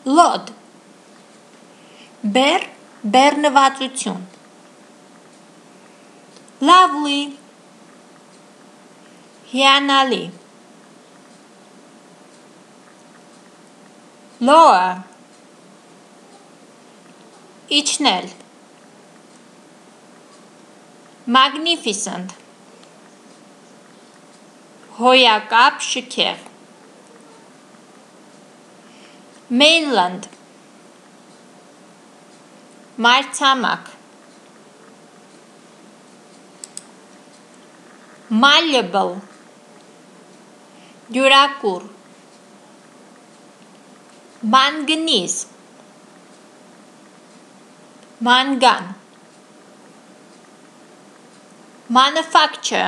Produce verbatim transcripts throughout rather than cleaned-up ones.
Load Բեռ, բեռնվածություն Lovely Հիանալի Lower Իջնել Magnificent Հոյակապ շքեղ Mainland Մայրցամաք Malleable Դյուրակուր Manganese Mangan Manufacture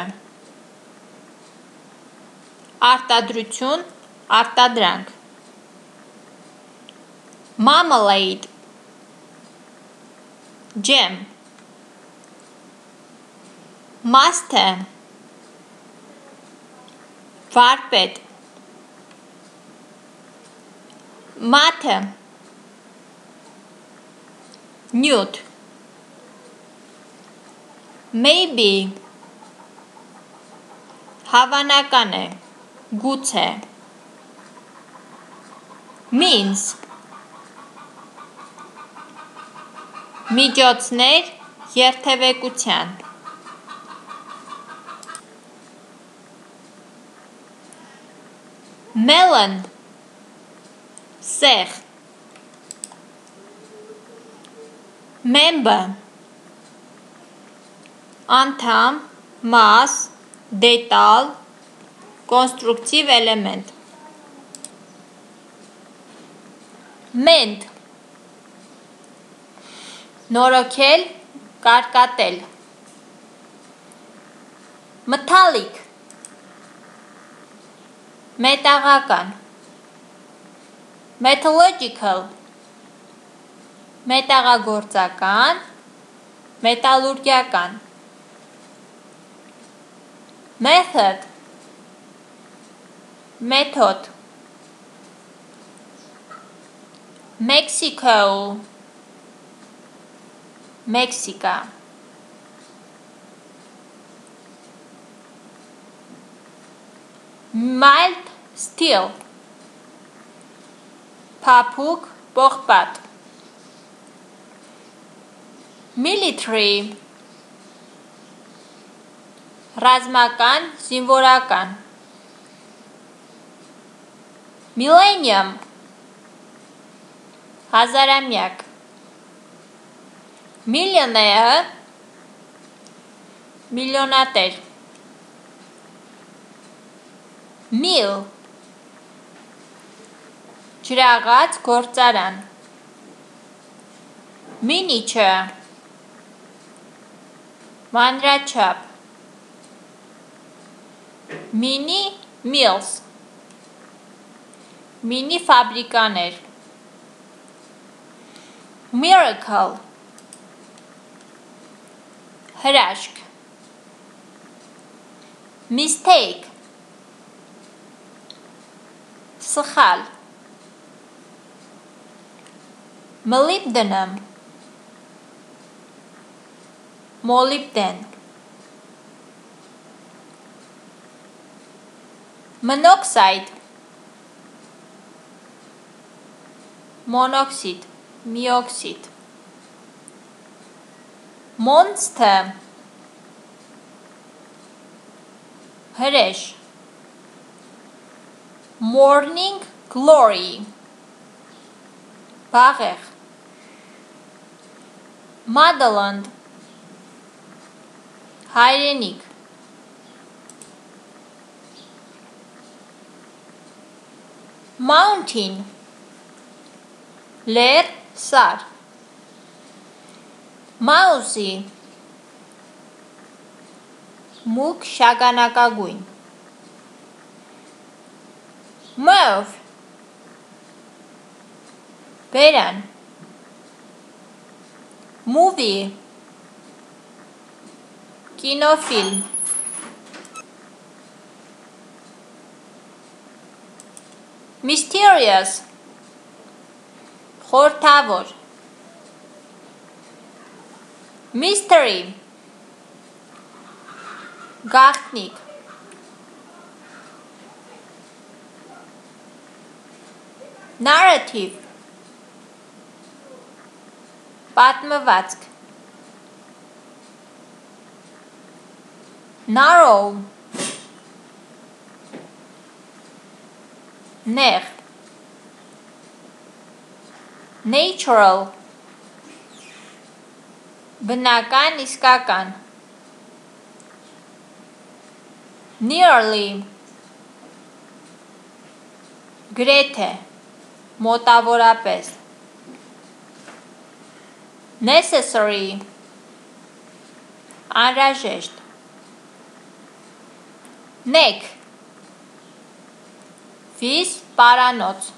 Արտադրություն, արտադրանք Marmalade Jam Master Վարպետ Matter Nude Maybe Հավանական է, գուցե Means Միջոցներ երթևեկության Melon Սեղ Member Անդամ, մաս, դետալ, կոնստրուկտիվ էլեմենտ Mend Նորոգել, կարկատել Metallic Մետաղական Metallurgical Մետաղագործական, մետալուրգիական Method Մեթոդ Mexico Մեքսիկա Mild steel Փափուկ, պողպատ Military Ռազմական, զինվորական Millennium Հազարամյակ Millionaire Միլիոնատեր Mill Ջրաղաց, գործարան Miniature Մանրաչափ Mini Mills Mini ֆաբրիկաներ Miracle Հրաշք Mistake Սխալ Molybdenum Molybden Monoxide Monoxid Mioxid Monster Հրեշ Morning Glory Բաղեղ Motherland Հայրենիք Mountain Լեռ, սար Mousy Մուգ, շագանակագույն Mauve Բերան Movie Կինոֆիլմ Mysterious խորհրդավոր mystery գաղտնիք narrative պատմվածք narrow նեղ natural բնական իսկական nearly գրեթե մոտավորապես necessary անհրաժեշտ neck վիզ պարանոց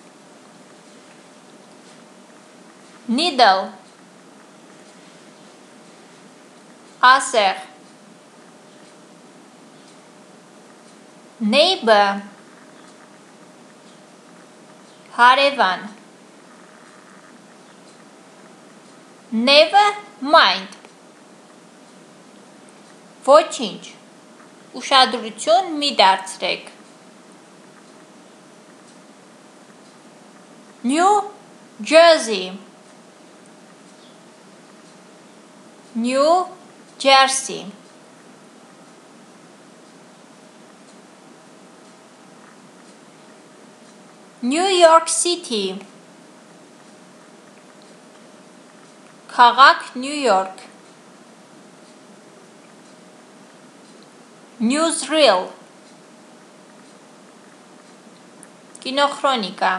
needle ասեղ neighbor հարևան never mind ոչինչ ուշադրություն մի դարձրեք New Jersey New Jersey New York City քաղաք New York Newsreel կինոխրոնիկա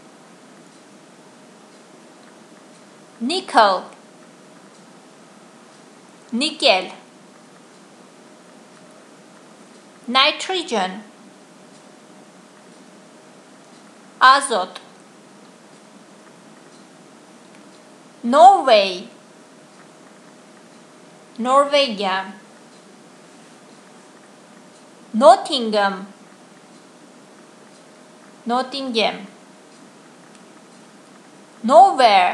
Nickel Նիկել Nitrogen Ազոտ Norway Նորվեգիա Nottingham Nottingham Nowhere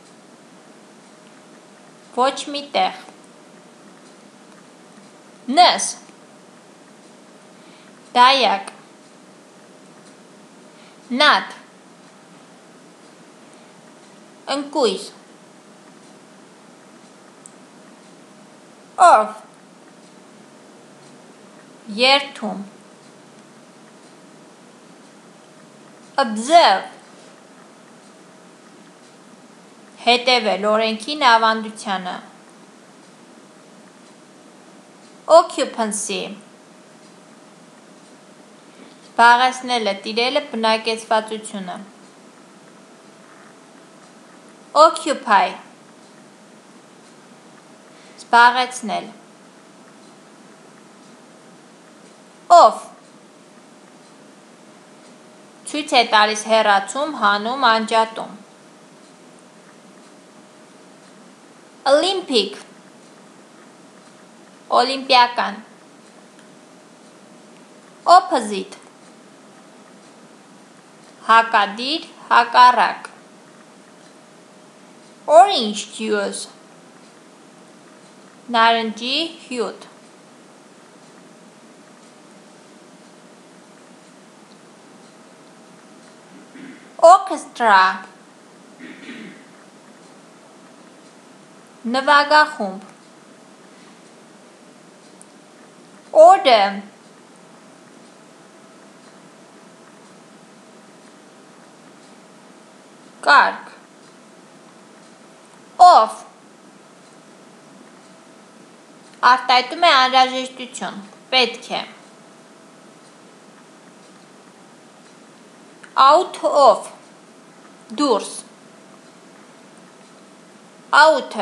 ոչ մի տեղ Nurse դայակ Nut ընկույզ Earth երթում Observe հետևել օրենքին ավանդությանը Occupancy զբաղեցնելը, տիրելը, բնակեցվածությունը Occupy զբաղեցնել Off ցույց է տալիս հեռացում, հանում, անջատում Olympic Օլիմպիական Opposite հակադիր, հակառակ Orange juice նարնջի հյութ Orchestra նվագախումբ Order կարգ Off արտահայտում է անհրաժեշտություն, պետք է Out of դուրս Out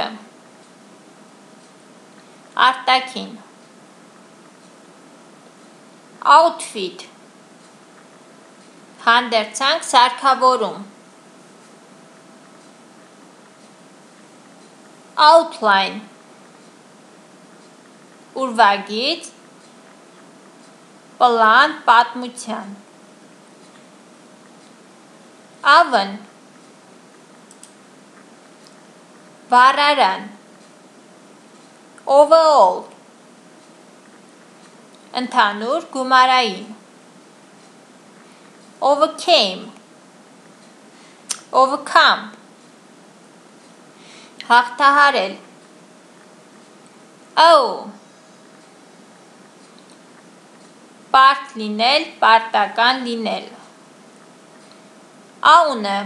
արտաքին Outfit հանդերձանք սարքավորում Outline ուրվագիծ պլան պատմության Oven վառարան, overall, ընդհանուր գումարային, overcame, overcome, հաղթահարել, oh, պարտ լինել, պարտական լինել, aune,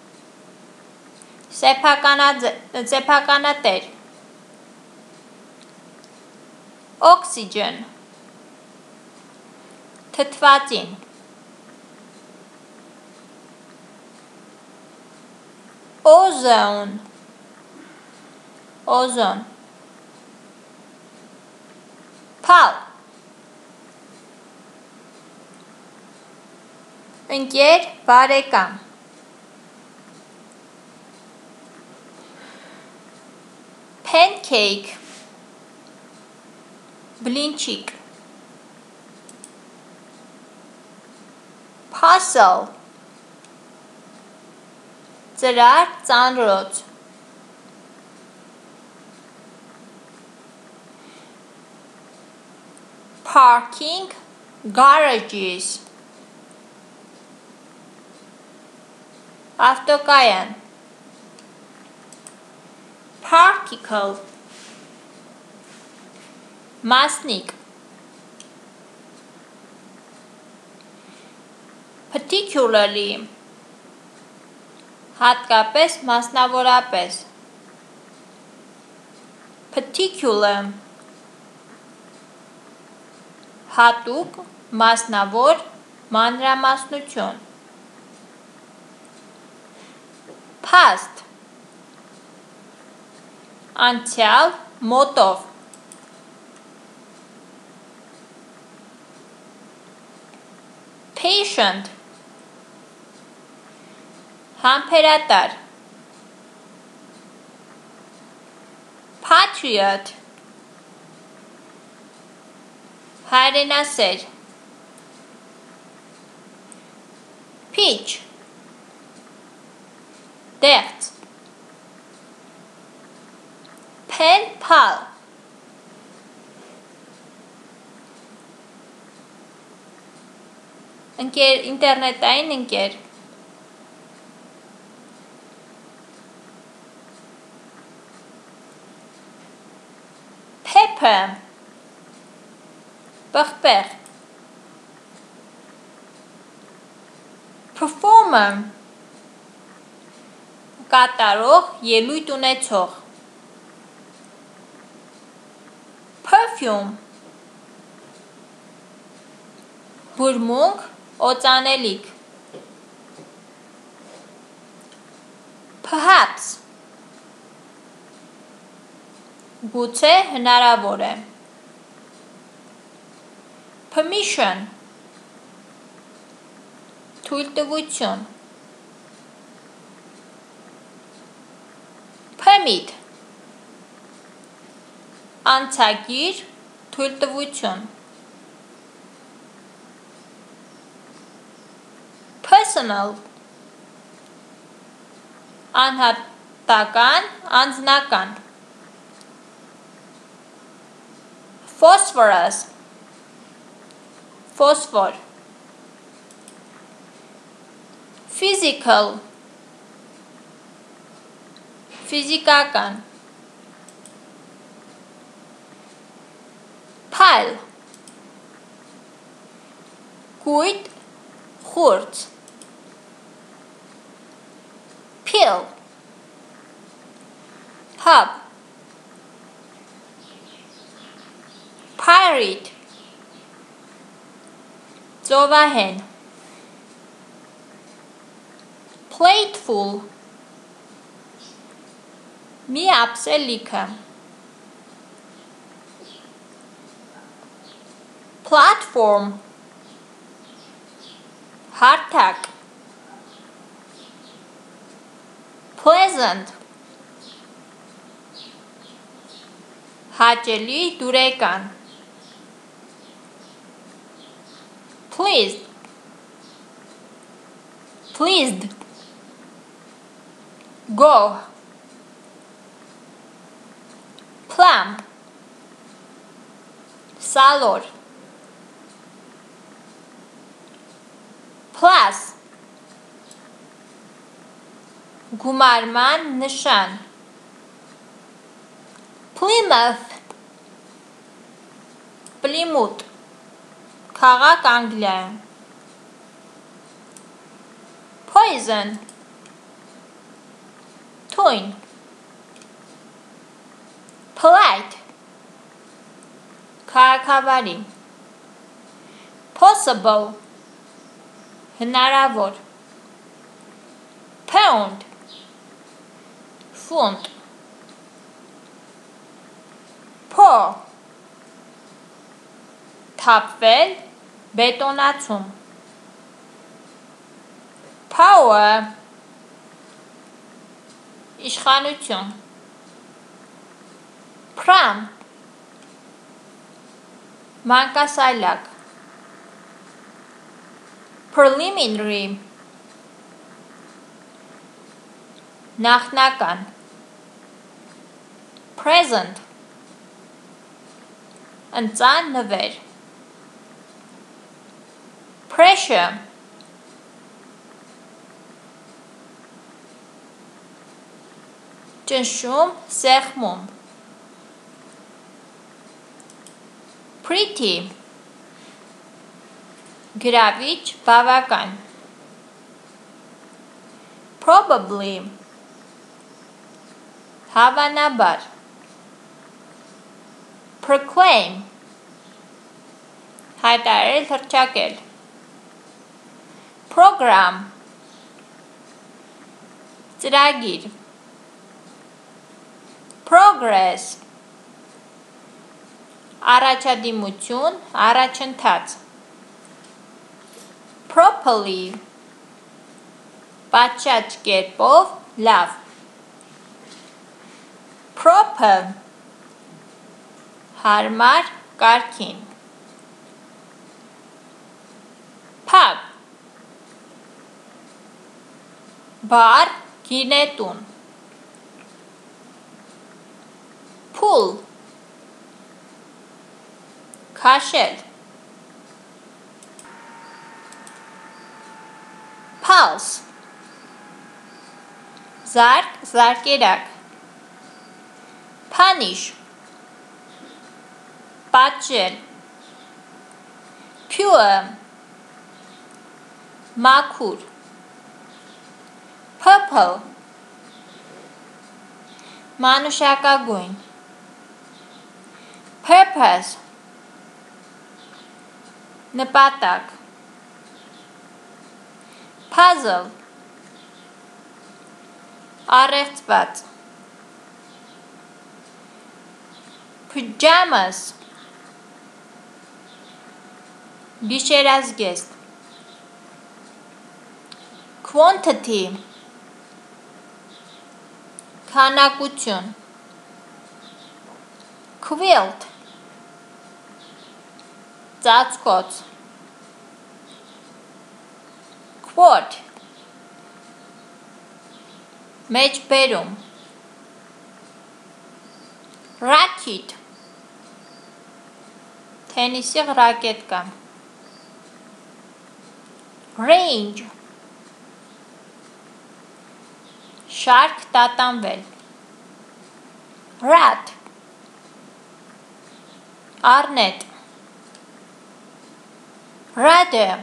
սեփականատեր, oxygen, թթվածին, ozone, օզոն, pal, ընկեր, բարեկամ, pancake, բլինչիկ, puzzle, ծրար, ծանրոց, parking, garages, ավտոկայան, particle, մասնիկ, particularly, հատկապես, մասնավորապես, particular, հատուկ, մասնավոր, մանրամասնություն, past, անցյալ, մոտով, patient, համբերատար, patriot, հայրենասեր, peach, դեղց, pen pal, ընկեր, ինտերնետային ընկեր, pepper, պղպեղ, performer, կատարող, ելույթ ունեցող, perfume, բուրմունք, օծանելիք, perhaps, գուցե հնարավոր է, permission, թույլտվություն, permit, անցագիր, թույլտվություն, personal, անհատական, անձնական, phosphorus, phosphor, physical, ֆիզիկական, pile, կույտ, խուրձ, pill, hub, pirate, ծովահեն, plateful, մի ափսելիքը, platform, հարթակ, pleasant, հաճելի, դուրեկան, pleased, pleased, go, Plum Սալոր Plus Գումարման նշան Plymouth Պլիմութ Քաղաք Անգլիայում Poison Թույն Polite Քաղաքավարի Possible Հնարավոր Pound Ֆունտ Pour Թափվել Բետոնացում Power Իշխանություն Pram Մանկասայլակ Preliminary Նախնական Present Ընծան նվեր Pressure Ճնշում, սեղմում Pretty Գրավիչ, բավական Probably Հավանաբար Proclaim Հայտարարել, հռչակել Program Ծրագիր Progress Առաջադիմություն, առաջընթաց Properly Պատշաճ կերպով, լավ Proper Հարմար, կարգին Pub Բար, գինետուն Pull Քաշել Pulse Զարկ, զարկերակ Punish Պատժել Pure Մաքուր Purple Մանուշակագույն Purpose Նպատակ Puzzle Առեղծված Pajamas Գիշերազգեստ Quantity Քանակություն Quilt Ծածկոց Quart Մեջբերում Racket Թենիսի ռակետկա Range Շարք տատանվել Rat Առնետ Rather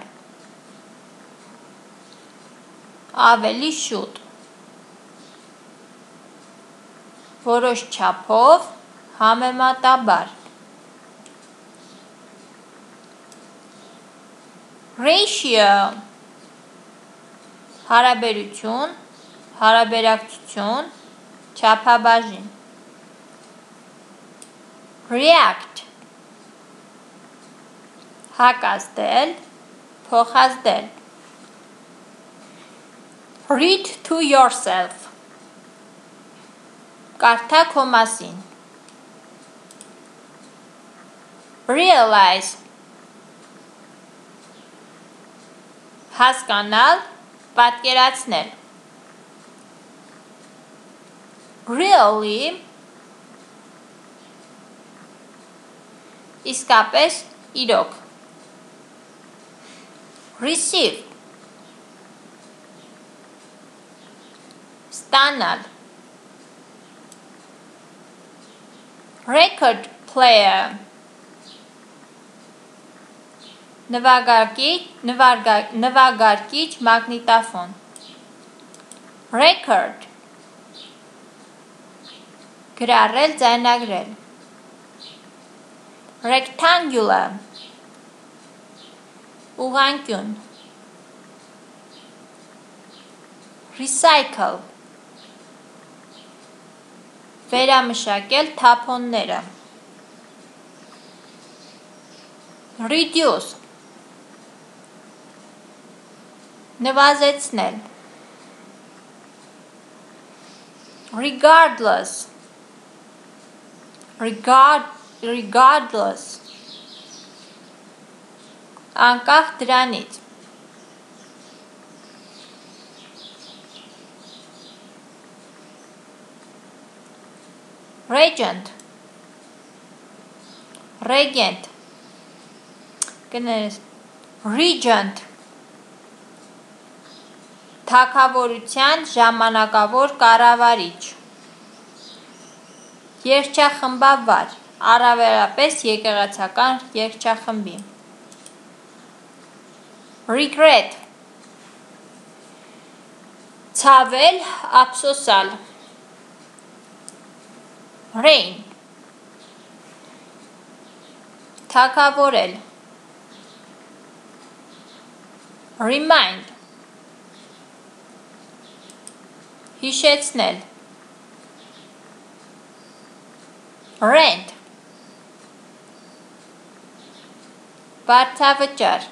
Ավելի շուտ Որոշ չափով Համեմատաբար Ratio Հարաբերություն Հարաբերակցություն Չափաբաժին React Հակազդել Փոխազդել Read to yourself Կարդա քո մասին Realize Հասկանալ Պատկերացնել Really իսկապես, իրոք։ Receive, ստանալ։ Record player, նվագարկիչ, նվարգա- նվագարկիչ մագնիտոֆոն։ Record, գրառել, ձայնագրել։ Rectangular, ուղղանկյուն։ Recycle, վերամշակել թափոնները։ Reduce, նվազեցնել։ Regardless, regard, regardless, անկախ դրանից։ Regent, regent, կներես, regent, թագավորության ժամանակավոր կառավարիչ, երգչախմբավար, առավելապես եկեղեցական երգչախմբի։ Regret, ցավել, ափսոսալ։ Reign, թագավորել։ Remind, հիշեցնել։ Rent, վարձավճար,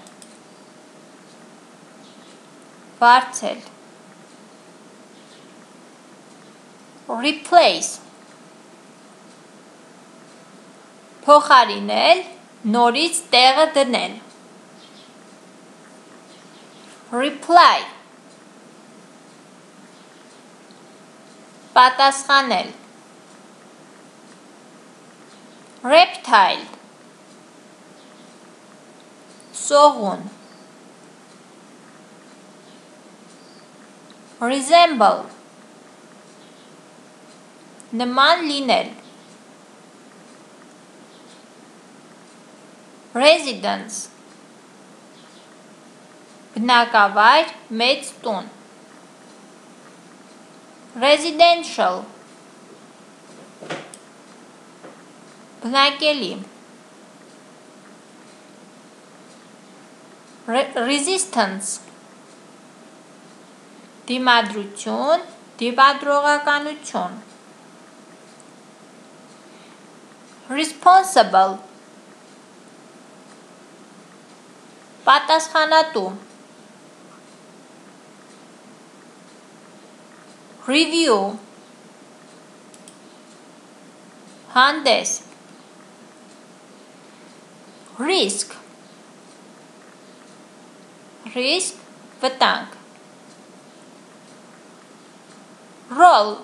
վարձել։ Replace, փոխարինել, նորից տեղը դնել։ Reply, պատասխանել։ Reptile, սողուն։ Resemble, նման լինել։ Residence, բնակավայր, մեծ տուն։ Residential, բնակելի։ Resistance, դիմադրություն, դիմադրողականություն։ Responsible, պատասխանատու։ Review, հանդես։ Risk, risk, վտանգ։ Roll,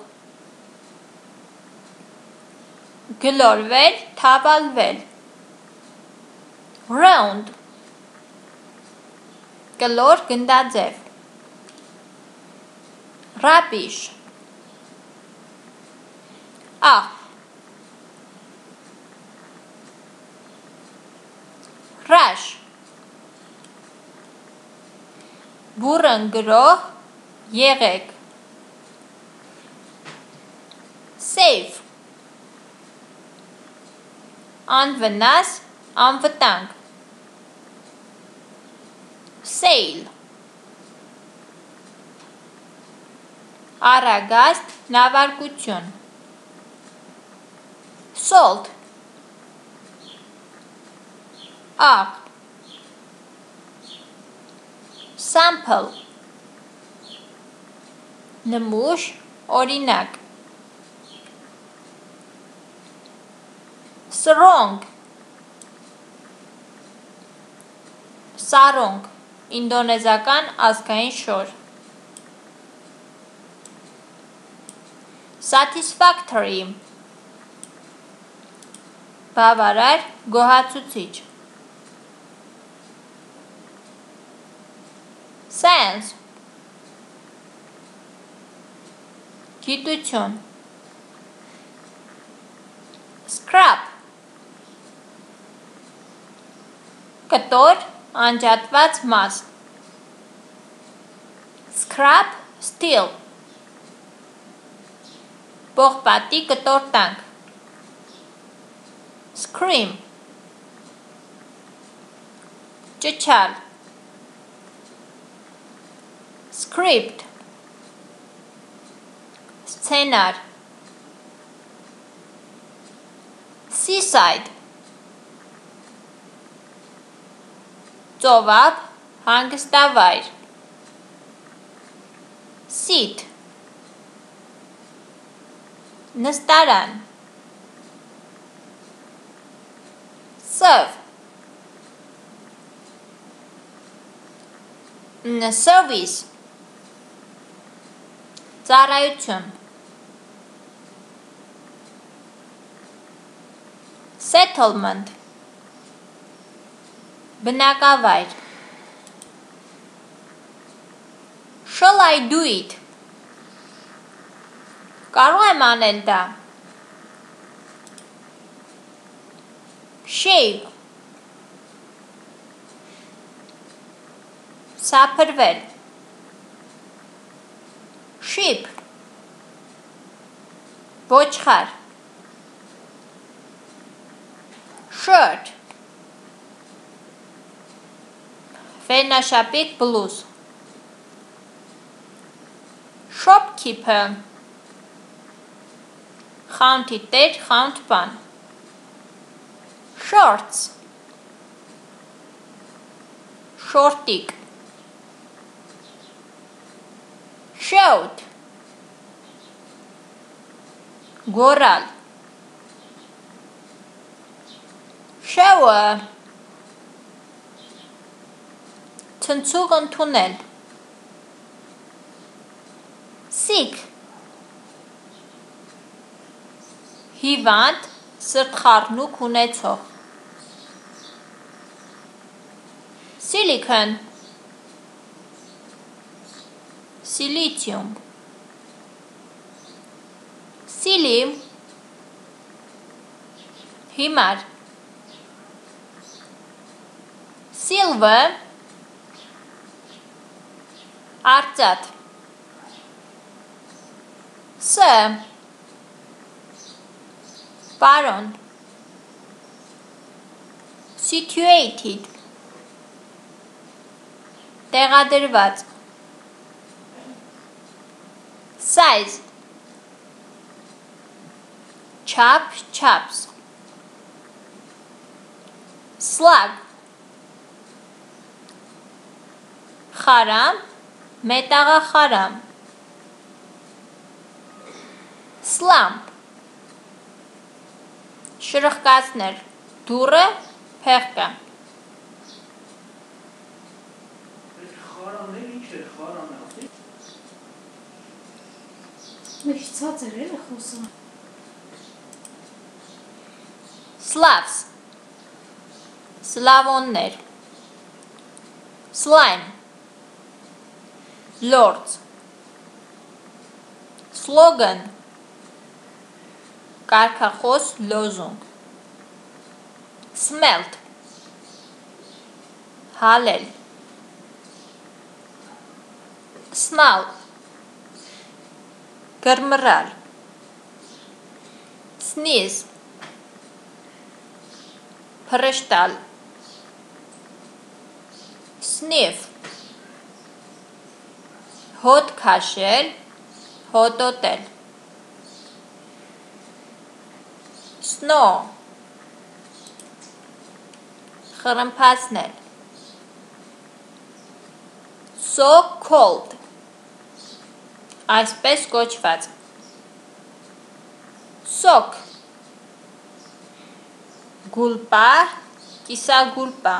գլորվել, թավալվել։ Round, կլոր, գնդաձև։ Rubbish, աղ։ Rush, բուռն գրող, եղեք։ Safe, անվնաս, անվտանգ։ Sail, առագաստ, նավարկություն։ Salt, աղ։ Sample, նմուշ, օրինակ։ Sarong, Sarong, ինդոնեզական ազգային շոր։ Satisfactory, բավարար, գոհացուցիչ Science Գիտություն Scrap Կտոր, անջատված մաս Scrap steel Պողպատի կտոր տանք Scream Ճչալ Script Սցենար Seaside Ծովափ, հանգստավայր Seat Նստարան Serve Service Ծառայություն Settlement Բնակավայր Shall I do it? Կարող եմ անել դա Shave Սափրվել Sheep Ոչխար Shirt Վերնաշապիկ բլուզ Shopkeeper Խանութի տեր, խանութպան Shorts Շորտիկ Shout Գորալ Shower Ցնցուղ ընդունել Sick Հիվանդ, սրտխառնուկ ունեցող Silicon Silicium Silly Հիմար Silver Արծաթ Sir Պարոն Situated Տեղադրված Size Չափ, չափս Slug Խարամ, մետաղախարամ Slump Շրխկացնել, դուռը, փեղկը Մեկ ցածր էլ է խոսում Slavs Սլավոններ Slime Lords Slogan Կարգախոս լոզունգ Smelt Հալել Smell Գրմռալ Sneeze Փռշտալ Sniff Հոտ քաշել հոտոտել Snow խռմփացնել So cold Այսպես կոչված Sock Գուլպա, կիսագուլպա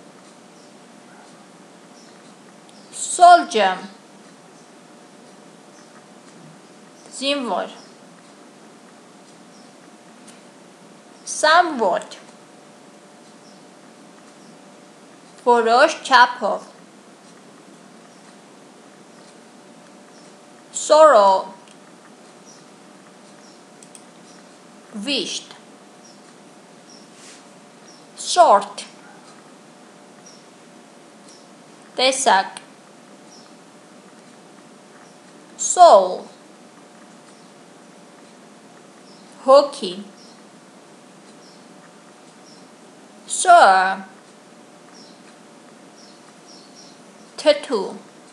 Soldier Զինվոր somewhat որոշ չափով sorrow վիշտ short տեսակ soul հոգի sure թթու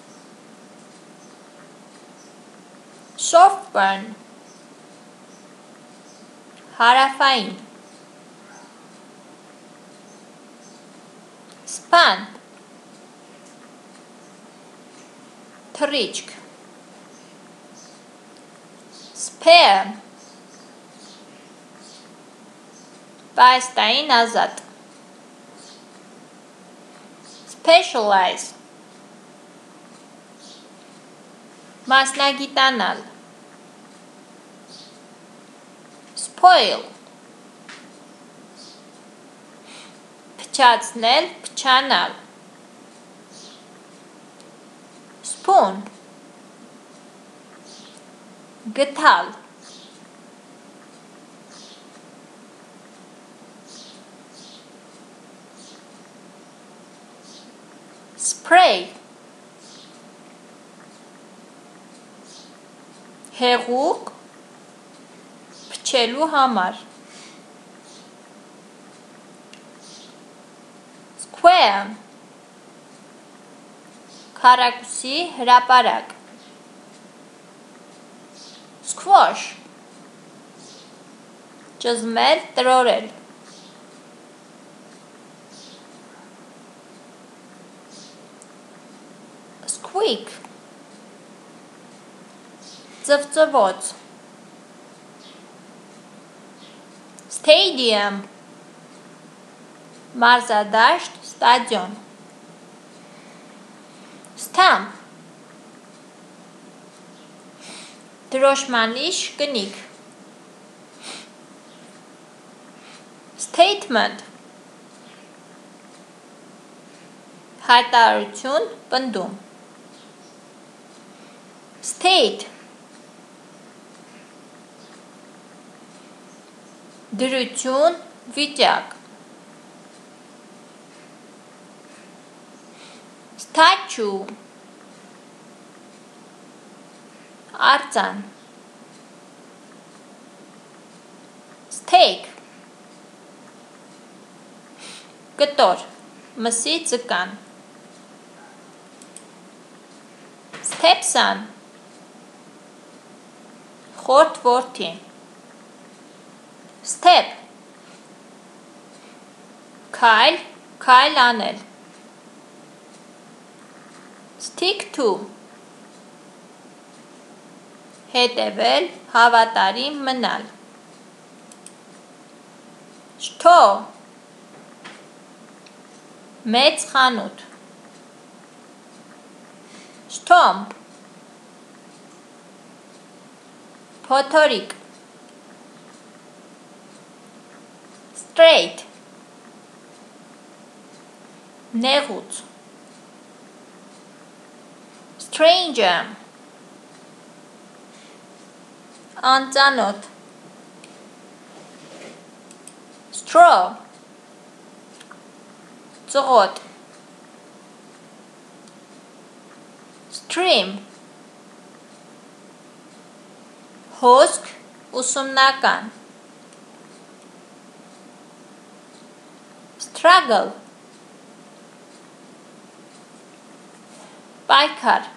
soft burn հարավային span թռիչք spare պայստային ազատ specialize մասնագիտանալ spoil փչացնել փչանալ spoon գթալ spray հեղուկ փչելու համար square քառակուսի հրապարակ squash ճզմել տրորել squeak ծվծվոց stadium մարզադաշտ ստադիոն stamp դրոշմանիշ կնիկ statement հայտարարություն պնդում state դրություն վիճակ statue արձան steak կտոր մսի ձկան stepson խորթ որդի step քայլ քայլ անել stick to հետևել հավատարիմ մնալ store մեծ խանութ storm փոթորիկ straight նեղուց stranger անծանոթ straw ծղոտ stream հոսք ուսումնական struggle պայքար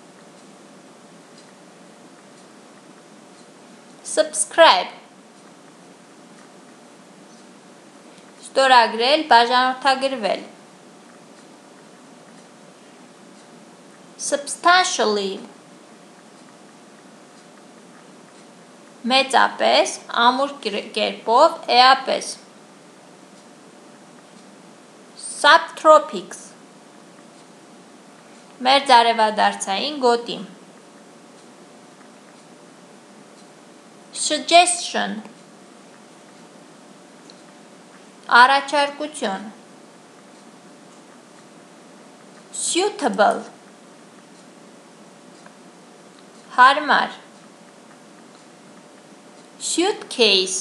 subscribe ստորագրել բաժանորդագրվել substantially մեծապես ամուր կերպով էապես subtropics մերձարևադարձային գոտի suggestion Առաջարկություն. Suitable. Հարմար. Suitcase.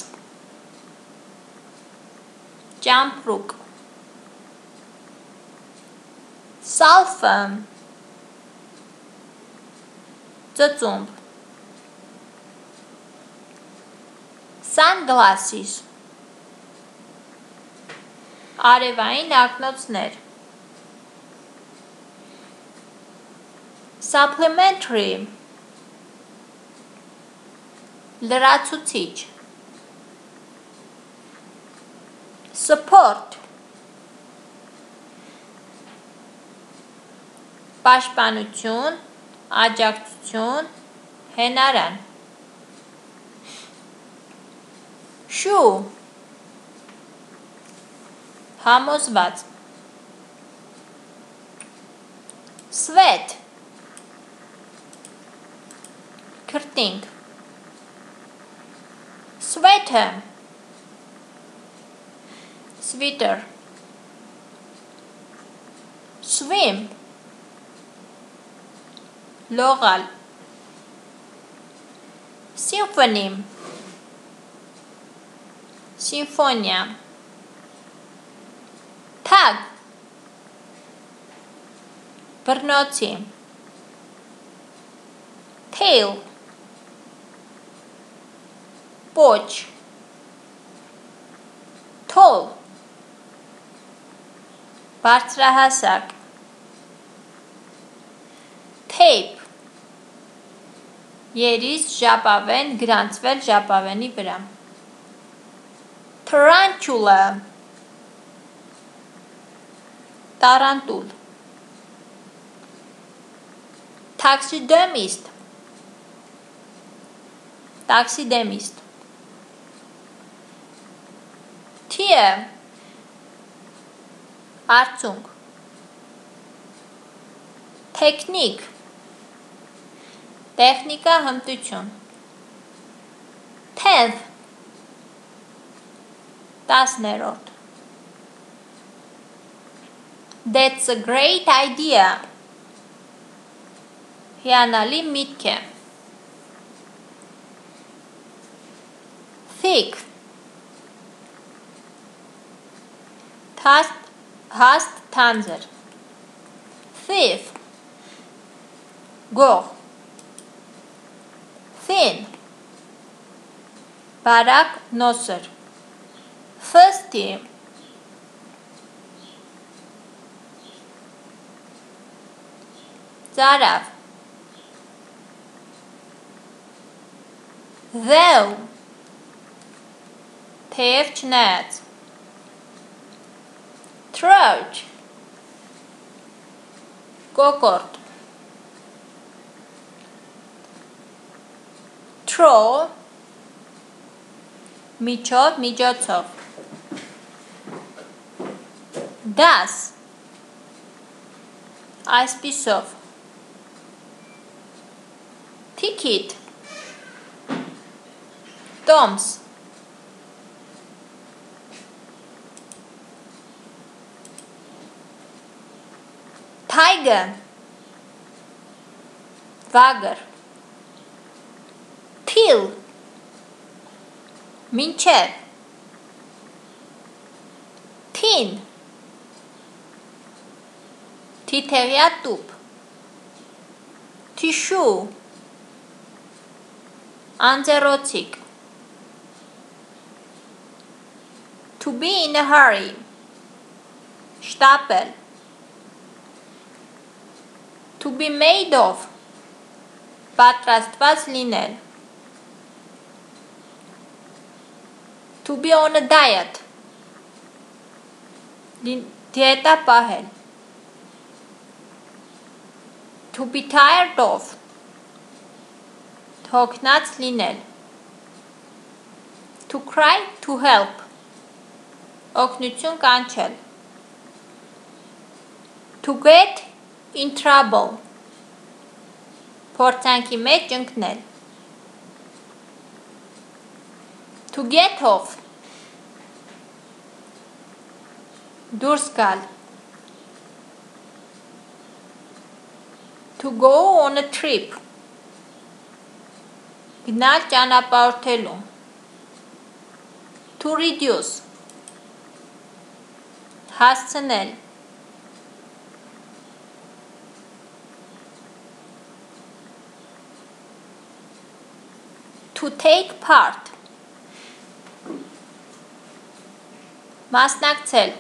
Ճամպրուկ. Սալֆը. Ծծումբ. Sunglasses. Արևային ակնոցներ. Supplementary. Լրացուցիչ. Support. Պաշտպանություն, աջակցություն, հենարան. Shoe. Համոզված. Sweat. Քրտինգ. Sweater. Sweater. Swim. Լողալ. Symphony. Սիմֆոնիա. Tag. Բռնոցի. Tail. Պոչ. Tall. Բարձրահասակ. Tape. Երից, ժապավեն, գրանցվել ժապավենի վրա. Tarantula. Տարանտուլ. Taxidermist. Taxidermist. Tear. Արցունք. Տեխնիկ. Տեխնիկա հմտություն. Tenth. Տասներորդ. That's a great idea. Հիանալի միտք է. Thick. Հաստ, հաստ թանձր. Thief. Գող. Thin. Բարակ նոսր. Thirsty. Ծարավ. Though. Թեև չնայած. Throat. Կոկորդ. Throw. Միջով, միջոցով. Thus. Այսպիսով. Ticket. Տոմս. Tiger. Վագր. Till. Մինչև. Thin. Թիթեղյա տուփ. Tissue. Անձեռոցիկ. To be in a hurry. Շտապել. To be made of. Պատրաստված լինել. To be on a diet. Դիետա պահել. To be tired of. Հոգնած լինել. To cry, to help. Օգնություն կանչել. To get in trouble. Փորձանքի մեջ ընկնել. To get off. դուրս գալ to go on a trip գնալ ճանապարհորդելու to reduce հասցնել to take part մասնակցել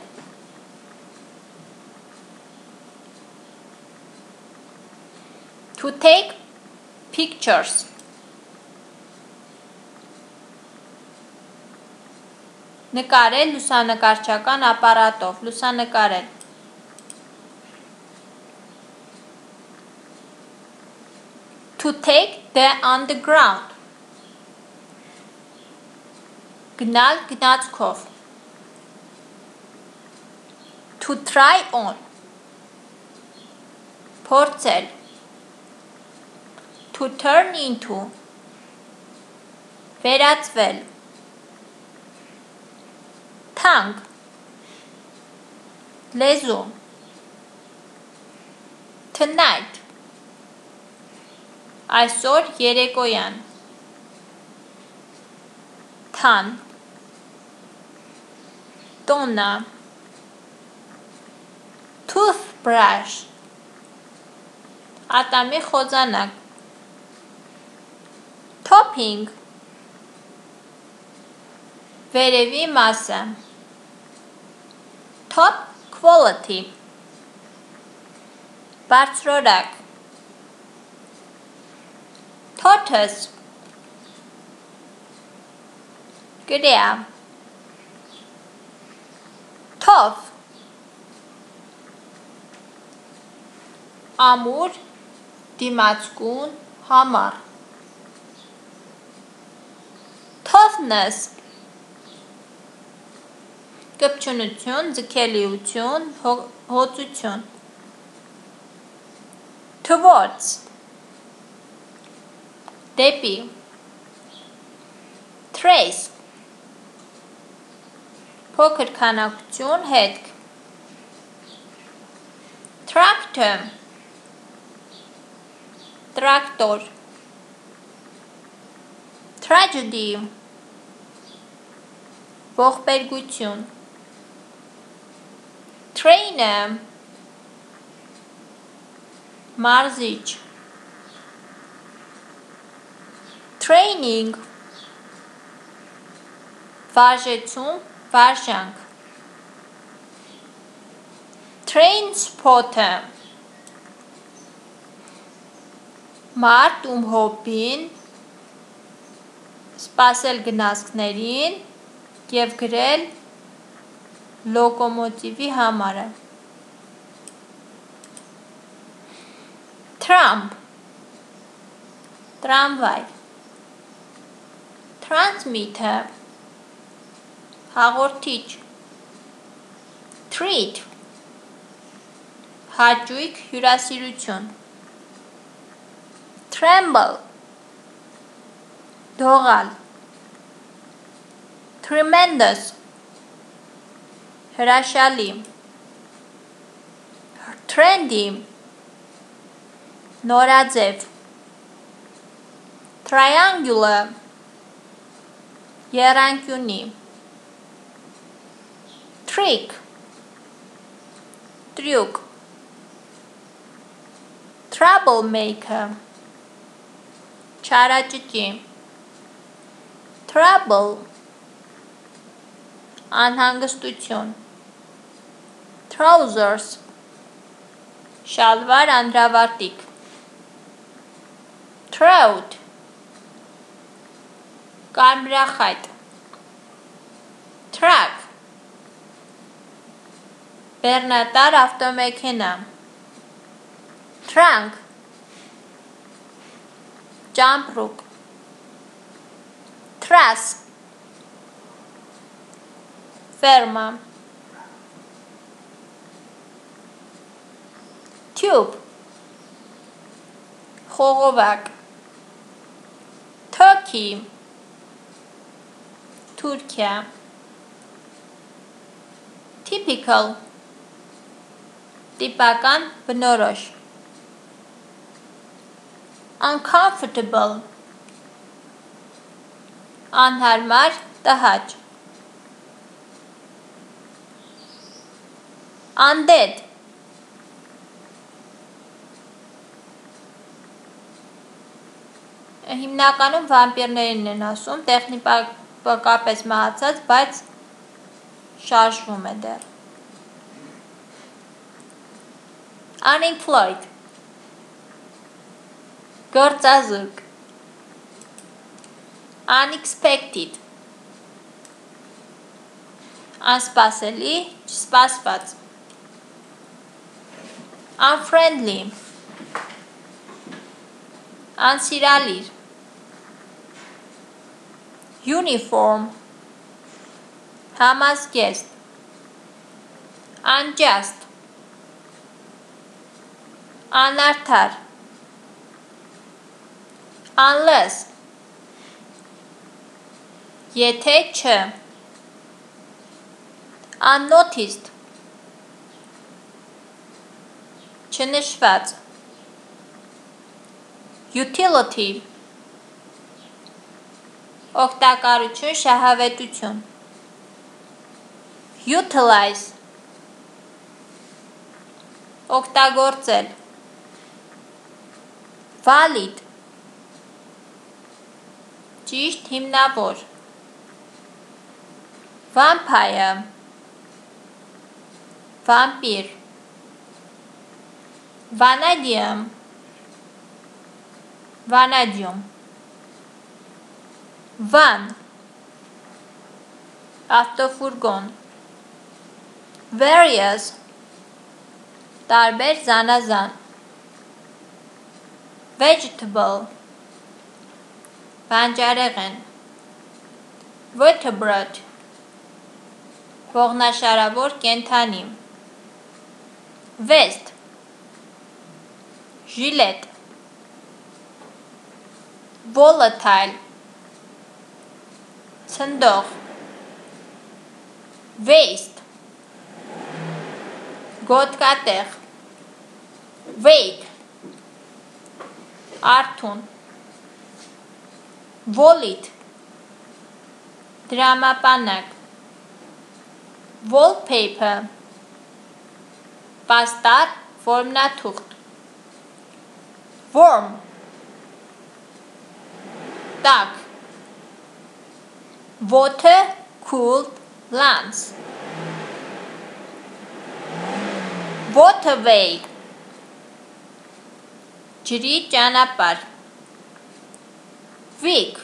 to take pictures նկարել լուսանկարչական ապարատով լուսանկարել to take the underground գնալ գնացքով to try on փորձել to turn into վերածվել թանկ լեզու tonight այսօր երեկոյան թան տոննա toothbrush ատամի խոզանակ topping վերևի մասը top quality բարձրորակ tortoise գրյա թով ամուր դիմացկուն համառ toughness կպչունություն ձգելիություն հոծություն towards դեպի trace փոքր քանակություն հետք tractor տրակտոր tragedy ողբերգություն trainer մարզիչ training վարժեցում վարժանք train spotter մարդ ում հոբին սպասել գնացքներին և գրել լոկոմոտիվի համարը tram տրամվայ transmitter հաղորդիչ treat հաճույք հյուրասիրություն tremble դողալ tremendous հրաշալի trendy նորաձև triangular եռանկյունի trick տրյուկ troublemaker չարաճճի trouble անհանգստություն trousers շալվար անդրավարտիկ trout կարմրախայտ truck բեռնատար ավտոմեքենա trunk ճամպրուկ truss ֆերմա tube խողովակ turkey Թուրքիա typical տիպական բնորոշ uncomfortable անհարմար տհաճ undead հիմնականում վամպիրներին են ասում, տեխնիկապես մահացած, բայց շարժվում է դեռ։ Unemployed գործազուրկ Unexpected անսպասելի, չսպասված Unfriendly անսիրալիր Uniform համազգեստ Unjust անարդար Unless եթե չէ Unnoticed չնշված Utility օգտակարություն, շահավետություն Utilize օգտագործել Valid ճիշտ, հիմնավոր Vampire վամպիր Vanadium Vanadium Van ավտոֆուրգոն Various տարբեր զանազան Vegetable բանջարեղեն Vertebrate ողնաշարավոր կենդանի Vest ժիլետ Volatile ցնդող Waste գոտկատեղ Wake արթուն Wallet դրամապանակ Wallpaper պաստառ որմնաթուղթ Warm տաք Water cooled lands Waterway ջրի ճանապարհ Weak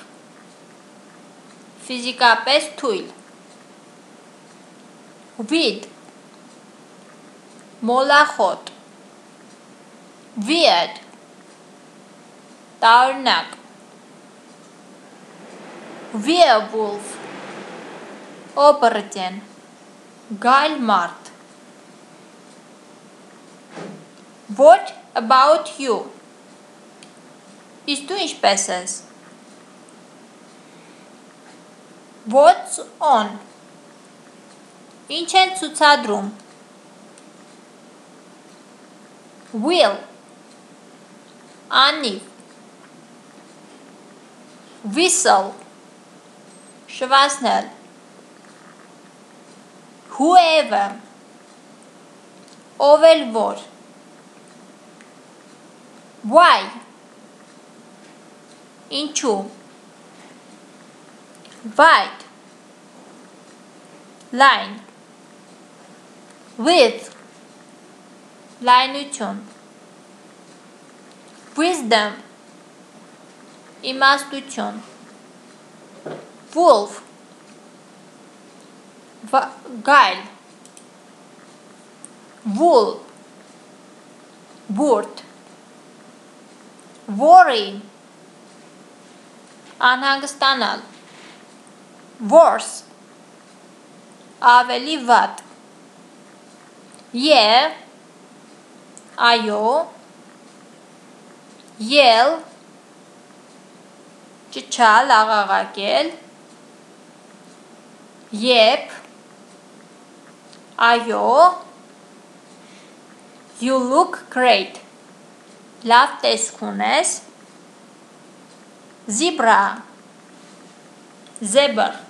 ֆիզիկապես թույլ Weed մոլախոտ Weird տարօրինակ Werewolf օբրտեն գայլ մարդ What about you Իսկ դու ինչպես ես What's on Ինչ են ցուցադրում Will Անիվ Whistle շվացնել Whoever ով էլ որ Why ինչու Wide Line Width լայնություն Wisdom իմաստություն Wolf գայլ Wool բուրդ Worry անհանգստանալ Worse ավելի վատ Yeah այո Yell ճչալ աղաղակել Yep Այո You look great Լավ տեսք ունես Zebra Zebra